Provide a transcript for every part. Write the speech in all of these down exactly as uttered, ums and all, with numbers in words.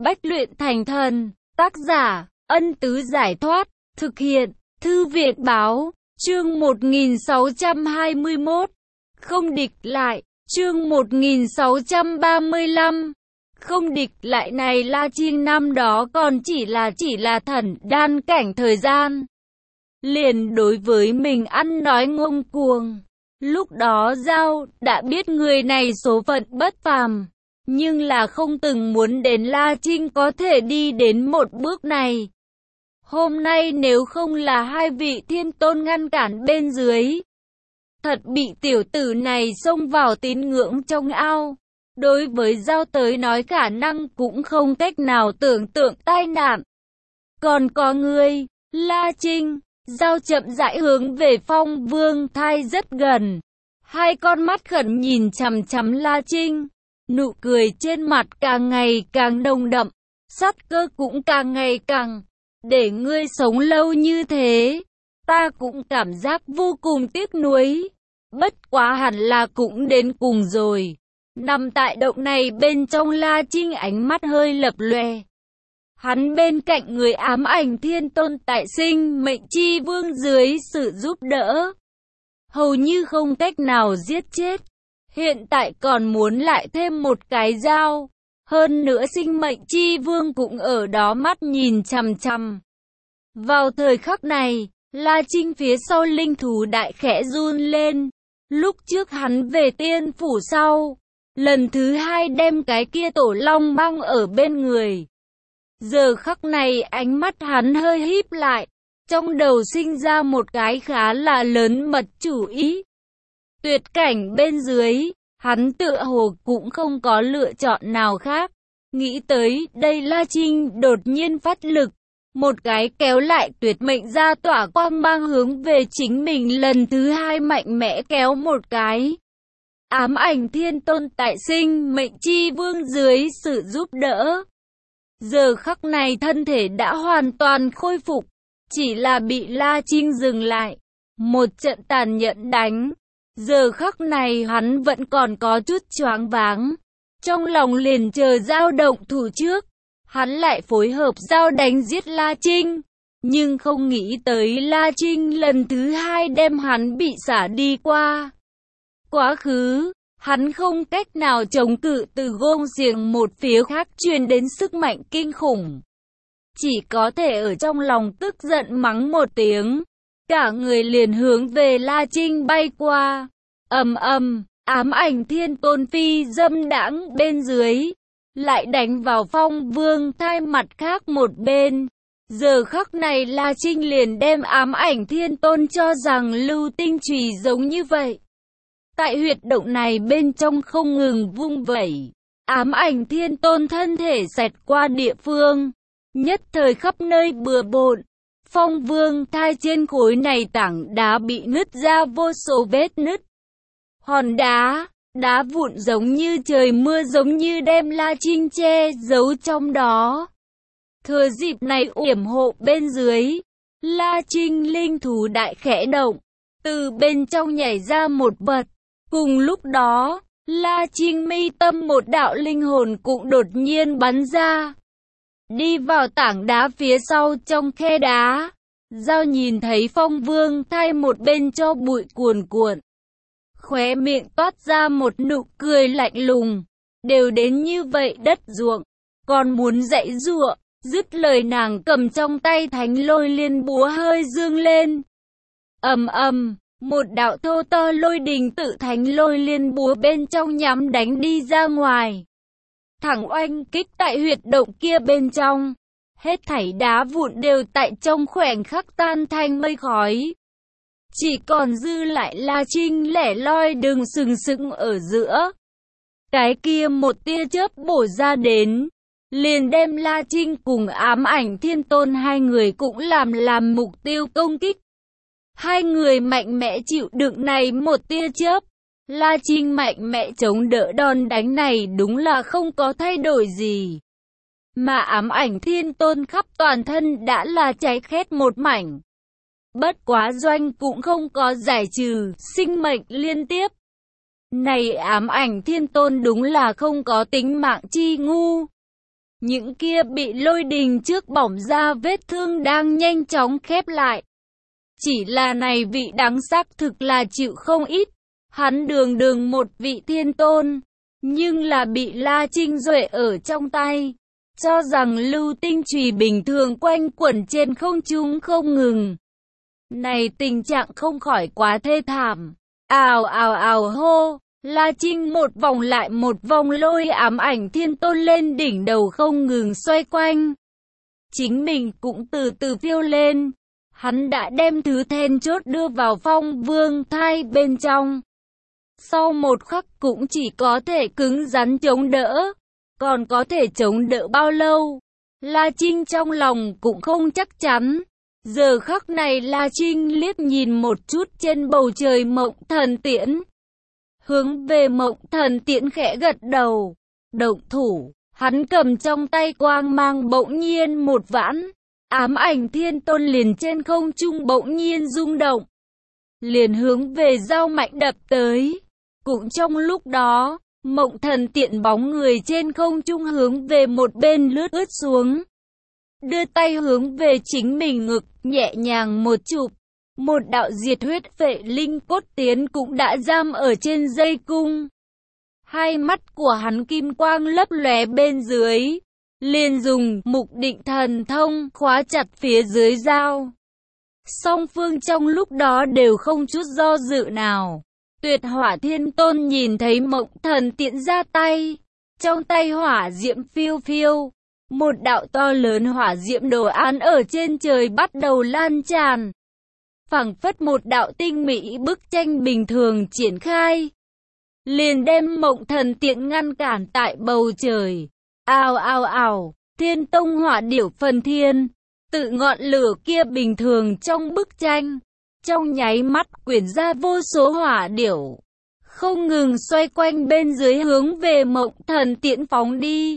Bách luyện thành thần. Tác giả, Ân Tứ Giải Thoát. Thực hiện, Thư Viện Báo. Chương một nghìn sáu trăm hai mươi mốt. Không địch lại. Chương một nghìn sáu trăm ba mươi lăm. Không địch lại này La Trinh năm đó còn chỉ là chỉ là thần đan cảnh thời gian. Liền đối với mình ăn nói ngông cuồng. Lúc đó Giao đã biết người này số phận bất phàm, nhưng là không từng muốn đến La Trinh có thể đi đến một bước này. Hôm nay nếu không là hai vị thiên tôn ngăn cản bên dưới, thật bị tiểu tử này xông vào tín ngưỡng trong ao. Đối với Giao tới nói khả năng cũng không cách nào tưởng tượng tai nạn. Còn có người, La Trinh, Giao chậm rãi hướng về Phong Vương Thai rất gần. Hai con mắt khẩn nhìn chằm chằm La Trinh. Nụ cười trên mặt càng ngày càng nồng đậm. Sát cơ cũng càng ngày càng. Để ngươi sống lâu như thế, ta cũng cảm giác vô cùng tiếc nuối. Bất quá hẳn là cũng đến cùng rồi. Nằm tại động này bên trong La Trinh ánh mắt hơi lập lòe. Hắn bên cạnh người ám ảnh thiên tôn tại sinh mệnh chi vương dưới sự giúp đỡ, hầu như không cách nào giết chết. Hiện tại còn muốn lại thêm một cái dao. Hơn nữa sinh mệnh chi vương cũng ở đó mắt nhìn chằm chằm. Vào thời khắc này, La Trinh phía sau linh thú đại khẽ run lên. Lúc trước hắn về tiên phủ sau, lần thứ hai đem cái kia tổ long băng ở bên người. Giờ khắc này ánh mắt hắn hơi híp lại, trong đầu sinh ra một cái khá là lớn mật chủ ý. Tuyệt cảnh bên dưới, hắn tựa hồ cũng không có lựa chọn nào khác. Nghĩ tới đây La Trinh đột nhiên phát lực, một cái kéo lại tuyệt mệnh ra tỏa quang mang hướng về chính mình lần thứ hai mạnh mẽ kéo một cái. Ám ảnh thiên tôn tại sinh mệnh chi vương dưới sự giúp đỡ. Giờ khắc này thân thể đã hoàn toàn khôi phục, chỉ là bị La Trinh dừng lại. Một trận tàn nhẫn đánh. Giờ khắc này hắn vẫn còn có chút choáng váng. Trong lòng liền chờ Giao động thủ trước. Hắn lại phối hợp Giao đánh giết La Trinh. Nhưng không nghĩ tới La Trinh lần thứ hai đem hắn bị xả đi qua. Quá khứ, hắn không cách nào chống cự từ gông xiềng một phía khác truyền đến sức mạnh kinh khủng. Chỉ có thể ở trong lòng tức giận mắng một tiếng. Cả người liền hướng về La Trinh bay qua. Ầm ầm, ám ảnh thiên tôn phi dâm đãng bên dưới, lại đánh vào Phong Vương Thai mặt khác một bên. Giờ khắc này La Trinh liền đem ám ảnh thiên tôn cho rằng lưu tinh chùy giống như vậy. Tại huyệt động này bên trong không ngừng vung vẩy, ám ảnh thiên tôn thân thể xẹt qua địa phương, nhất thời khắp nơi bừa bộn. Phong Vương Thai trên khối này tảng đá bị nứt ra vô số vết nứt. Hòn đá, đá vụn giống như trời mưa giống như đem La Trinh che giấu trong đó. Thừa dịp này yểm hộ bên dưới, La Trinh linh thú đại khẽ động, từ bên trong nhảy ra một vật. Cùng lúc đó, La Trinh mi tâm một đạo linh hồn cũng đột nhiên bắn ra. Đi vào tảng đá phía sau trong khe đá. Giao nhìn thấy Phong Vương Thai một bên cho bụi cuồn cuộn. Khóe miệng toát ra một nụ cười lạnh lùng. Đều đến như vậy đất ruộng, còn muốn dãy giụa. Dứt lời nàng cầm trong tay thánh lôi liên búa hơi dương lên. Ầm ầm, một đạo thô to lôi đình tự thánh lôi liên búa bên trong nhắm đánh đi ra ngoài. Thẳng oanh kích tại huyệt động kia bên trong. Hết thảy đá vụn đều tại trong khoảnh khắc tan thành mây khói. Chỉ còn dư lại La Trinh lẻ loi đứng sừng sững ở giữa. Cái kia một tia chớp bổ ra đến, liền đem La Trinh cùng ám ảnh thiên tôn hai người cũng làm làm mục tiêu công kích. Hai người mạnh mẽ chịu đựng này một tia chớp. La Trinh mạnh mẽ chống đỡ đòn đánh này đúng là không có thay đổi gì. Mà ám ảnh thiên tôn khắp toàn thân đã là cháy khét một mảnh. Bất quá doanh cũng không có giải trừ, sinh mệnh liên tiếp. Này ám ảnh thiên tôn đúng là không có tính mạng chi ngu. Những kia bị lôi đình trước bỏng ra vết thương đang nhanh chóng khép lại. Chỉ là này vị đáng xác thực là chịu không ít. Hắn đường đường một vị thiên tôn, nhưng là bị La Trinh duệ ở trong tay. Cho rằng lưu tinh chùy bình thường quanh quẩn trên không trung không ngừng. Này tình trạng không khỏi quá thê thảm. Ào ào ào hô, La Trinh một vòng lại một vòng lôi ám ảnh thiên tôn lên đỉnh đầu không ngừng xoay quanh. Chính mình cũng từ từ phiêu lên. Hắn đã đem thứ then chốt đưa vào phong vương thai bên trong. Sau một khắc cũng chỉ có thể cứng rắn chống đỡ. Còn có thể chống đỡ bao lâu? La Trinh trong lòng cũng không chắc chắn. Giờ khắc này La Trinh liếc nhìn một chút trên bầu trời Mộng Thần Tiễn. Hướng về Mộng Thần Tiễn khẽ gật đầu. Động thủ, hắn cầm trong tay quang mang bỗng nhiên một vãn. Ám ảnh thiên tôn liền trên không trung bỗng nhiên rung động. Liền hướng về dao mạnh đập tới. Cũng trong lúc đó, Mộng Thần Tiễn bóng người trên không trung hướng về một bên lướt ướt xuống. Đưa tay hướng về chính mình ngực, nhẹ nhàng một chụp. Một đạo diệt huyết phệ linh cốt tiến cũng đã giam ở trên dây cung. Hai mắt của hắn kim quang lấp lóe bên dưới. Liền dùng mục định thần thông khóa chặt phía dưới dao. Song phương trong lúc đó đều không chút do dự nào. Tuyệt Hỏa Thiên Tôn nhìn thấy Mộng Thần Tiễn ra tay. Trong tay hỏa diễm phiêu phiêu. Một đạo to lớn hỏa diễm đồ án ở trên trời bắt đầu lan tràn. Phảng phất một đạo tinh mỹ bức tranh bình thường triển khai. Liền đem Mộng Thần Tiễn ngăn cản tại bầu trời. Ào ào ào, Thiên Tông hỏa điểu phần thiên. Tự ngọn lửa kia bình thường trong bức tranh. Trong nháy mắt quyển ra vô số hỏa điểu. Không ngừng xoay quanh bên dưới hướng về Mộng Thần Tiễn phóng đi.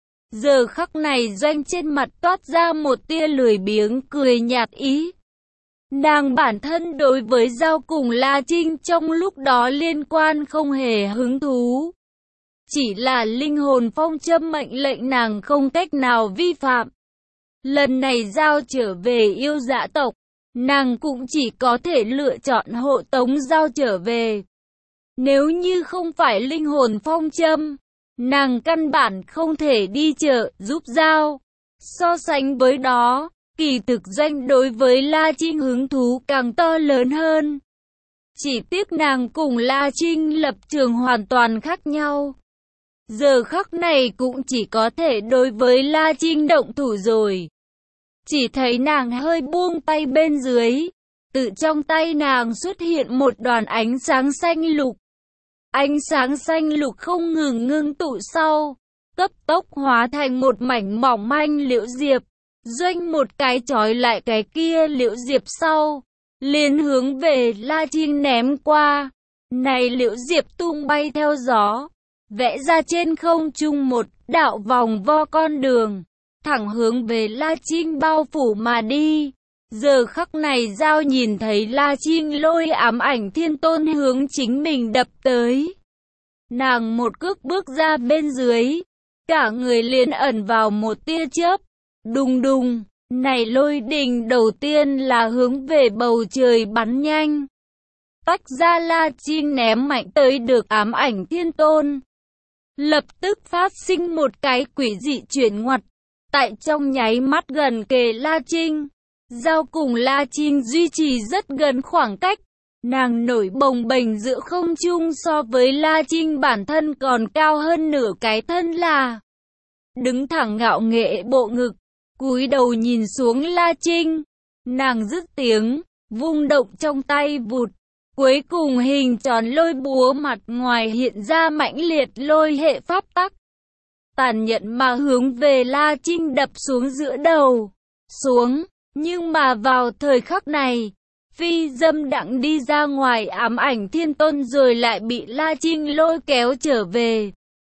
Giờ khắc này Doanh trên mặt toát ra một tia lười biếng cười nhạt ý. Nàng bản thân đối với giao cùng La Trinh trong lúc đó liên quan không hề hứng thú. Chỉ là linh hồn phong châm mệnh lệnh nàng không cách nào vi phạm. Lần này giao trở về yêu dã tộc, nàng cũng chỉ có thể lựa chọn hộ tống giao trở về. Nếu như không phải linh hồn phong châm, nàng căn bản không thể đi chợ giúp giao. So sánh với đó, kỳ thực Doanh đối với La Trinh hứng thú càng to lớn hơn. Chỉ tiếc nàng cùng La Trinh lập trường hoàn toàn khác nhau. Giờ khắc này cũng chỉ có thể đối với La Trinh động thủ rồi. Chỉ thấy nàng hơi buông tay bên dưới. Tự trong tay nàng xuất hiện một đoàn ánh sáng xanh lục. Ánh sáng xanh lục không ngừng ngưng tụ sau. Cấp tốc hóa thành một mảnh mỏng manh liễu diệp. Doanh một cái chói lại cái kia liễu diệp sau. Liền hướng về La Trinh ném qua. Này liễu diệp tung bay theo gió. Vẽ ra trên không trung một đạo vòng vo con đường. Thẳng hướng về La Trinh bao phủ mà đi. Giờ khắc này Giao nhìn thấy La Trinh lôi ám ảnh thiên tôn hướng chính mình đập tới. Nàng một cước bước ra bên dưới. Cả người liền ẩn vào một tia chớp. Đùng đùng, này lôi đình đầu tiên là hướng về bầu trời bắn nhanh. Tách ra La Trinh ném mạnh tới được ám ảnh thiên tôn. Lập tức phát sinh một cái quỷ dị chuyển ngoặt. Tại trong nháy mắt gần kề La Trinh. Giao cùng La Trinh duy trì rất gần khoảng cách. Nàng nổi bồng bềnh giữa không trung so với La Trinh bản thân còn cao hơn nửa cái thân là. Đứng thẳng ngạo nghễ bộ ngực. Cúi đầu nhìn xuống La Trinh. Nàng dứt tiếng. Vung động trong tay vụt. Cuối cùng hình tròn lôi búa mặt ngoài hiện ra mãnh liệt lôi hệ pháp tắc. Tàn nhẫn mà hướng về La Trinh đập xuống giữa đầu. Xuống. Nhưng mà vào thời khắc này, phi dâm đặng đi ra ngoài ám ảnh thiên tôn rồi lại bị La Trinh lôi kéo trở về.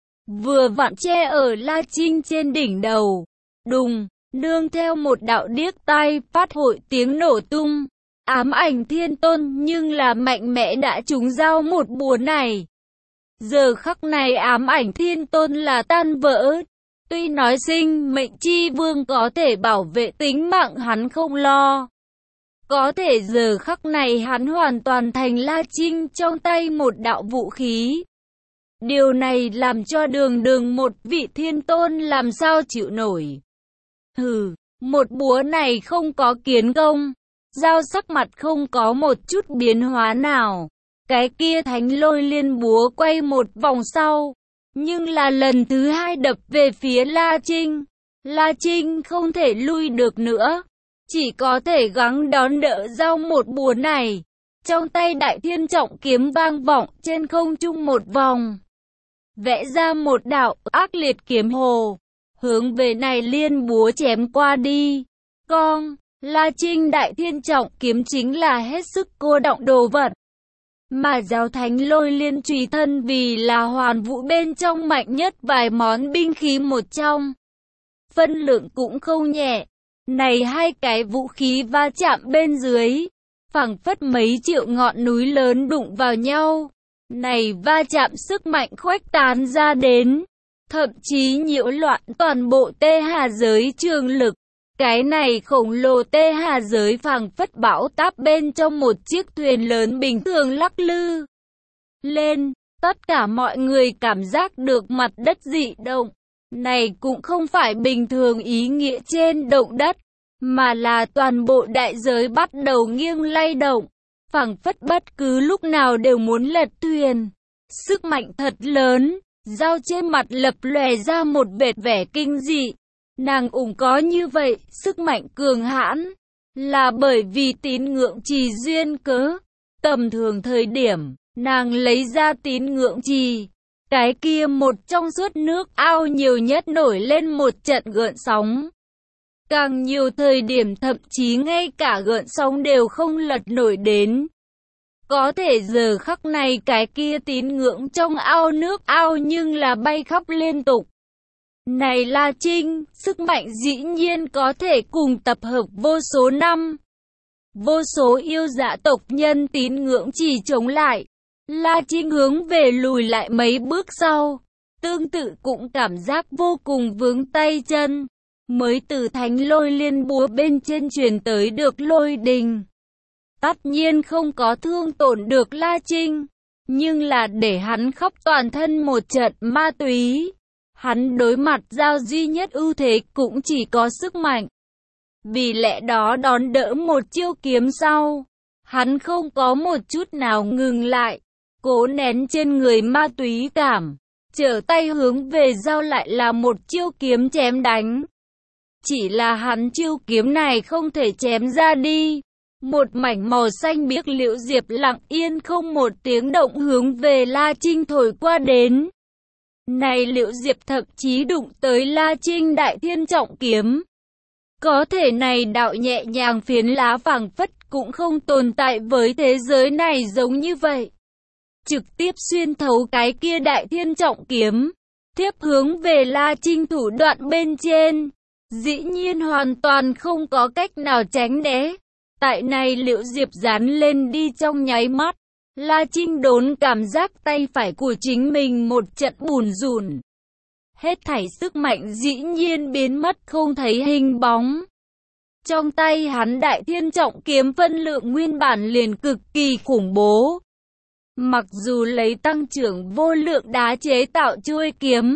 Vừa vặn che ở La Trinh trên đỉnh đầu. Đùng, nương theo một đạo điếc tai phát hội tiếng nổ tung. Ám ảnh thiên tôn nhưng là mạnh mẽ đã trúng giao một búa này. Giờ khắc này ám ảnh thiên tôn là tan vỡ. Tuy nói sinh mệnh chi vương có thể bảo vệ tính mạng hắn không lo. Có thể giờ khắc này hắn hoàn toàn thành La Trinh trong tay một đạo vũ khí. Điều này làm cho đường đường một vị thiên tôn làm sao chịu nổi. Hừ, một búa này không có kiến công. Dao sắc mặt không có một chút biến hóa nào. Cái kia thánh lôi liên búa quay một vòng sau. Nhưng là lần thứ hai đập về phía La Trinh. La Trinh không thể lui được nữa. Chỉ có thể gắng đón đỡ dao một búa này. Trong tay đại thiên trọng kiếm vang vọng trên không trung một vòng. Vẽ ra một đạo ác liệt kiếm hồ. Hướng về này liên búa chém qua đi. Con, La Trinh đại thiên trọng kiếm chính là hết sức cô động đồ vật. Mà giáo thánh lôi liên trùy thân vì là hoàn vũ bên trong mạnh nhất vài món binh khí một trong. Phân lượng cũng không nhẹ. Này hai cái vũ khí va chạm bên dưới. Phảng phất mấy triệu ngọn núi lớn đụng vào nhau. Này va chạm sức mạnh khuếch tán ra đến. Thậm chí nhiễu loạn toàn bộ tê hà giới trường lực. Cái này khổng lồ tê hà giới phảng phất bão táp bên trong một chiếc thuyền lớn bình thường lắc lư lên. Tất cả mọi người cảm giác được mặt đất dị động. Này cũng không phải bình thường ý nghĩa trên động đất, mà là toàn bộ đại giới bắt đầu nghiêng lay động. Phảng phất bất cứ lúc nào đều muốn lật thuyền. Sức mạnh thật lớn, dao trên mặt lập lòe ra một vệt vẻ kinh dị. Nàng ủng có như vậy, sức mạnh cường hãn, là bởi vì tín ngưỡng trì duyên cớ. Tầm thường thời điểm, nàng lấy ra tín ngưỡng trì. Cái kia một trong suốt nước ao nhiều nhất nổi lên một trận gợn sóng. Càng nhiều thời điểm thậm chí ngay cả gợn sóng đều không lật nổi đến. Có thể giờ khắc này cái kia tín ngưỡng trong ao nước ao nhưng là bay khắp liên tục. Này La Trinh, sức mạnh dĩ nhiên có thể cùng tập hợp vô số năm. Vô số yêu dạ tộc nhân tín ngưỡng chỉ chống lại. La Trinh hướng về lùi lại mấy bước sau. Tương tự cũng cảm giác vô cùng vướng tay chân. Mới từ thánh lôi liên búa bên trên truyền tới được lôi đình. Tất nhiên không có thương tổn được La Trinh. Nhưng là để hắn khắp toàn thân một trận ma túy. Hắn đối mặt giao duy nhất ưu thế cũng chỉ có sức mạnh. Vì lẽ đó đón đỡ một chiêu kiếm sau. Hắn không có một chút nào ngừng lại. Cố nén trên người ma túy cảm. Trở tay hướng về dao lại là một chiêu kiếm chém đánh. Chỉ là hắn chiêu kiếm này không thể chém ra đi. Một mảnh màu xanh biếc liễu diệp lặng yên không một tiếng động hướng về La Trinh thổi qua đến. Này liễu diệp thậm chí đụng tới La Trinh đại thiên trọng kiếm. Có thể này đạo nhẹ nhàng phiến lá phảng phất cũng không tồn tại với thế giới này giống như vậy. Trực tiếp xuyên thấu cái kia đại thiên trọng kiếm. Tiếp hướng về La Trinh thủ đoạn bên trên. Dĩ nhiên hoàn toàn không có cách nào tránh né. Tại này liễu diệp dán lên đi trong nháy mắt. La Trinh đốn cảm giác tay phải của chính mình một trận bùn rùn. Hết thảy sức mạnh dĩ nhiên biến mất không thấy hình bóng. Trong tay hắn đại thiên trọng kiếm phân lượng nguyên bản liền cực kỳ khủng bố. Mặc dù lấy tăng trưởng vô lượng đá chế tạo chuôi kiếm.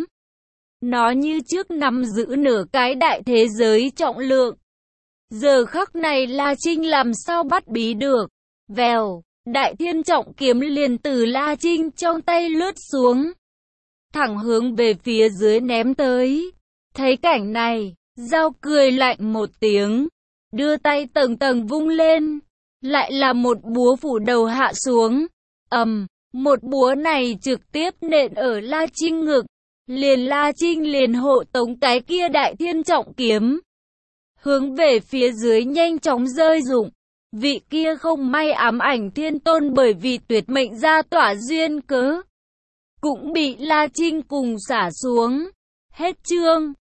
Nó như trước nắm giữ nửa cái đại thế giới trọng lượng. Giờ khắc này La Trinh làm sao bắt bí được. Vèo, đại thiên trọng kiếm liền từ La Trinh trong tay lướt xuống. Thẳng hướng về phía dưới ném tới. Thấy cảnh này, dao cười lạnh một tiếng. Đưa tay tầng tầng vung lên. Lại là một búa phủ đầu hạ xuống. Ầm, một búa này trực tiếp nện ở La Trinh ngực. Liền La Trinh liền hộ tống cái kia đại thiên trọng kiếm. Hướng về phía dưới nhanh chóng rơi rụng. Vị kia không may ám ảnh thiên tôn bởi vì tuyệt mệnh ra tỏa duyên cớ. Cũng bị La Trinh cùng xả xuống. Hết chương.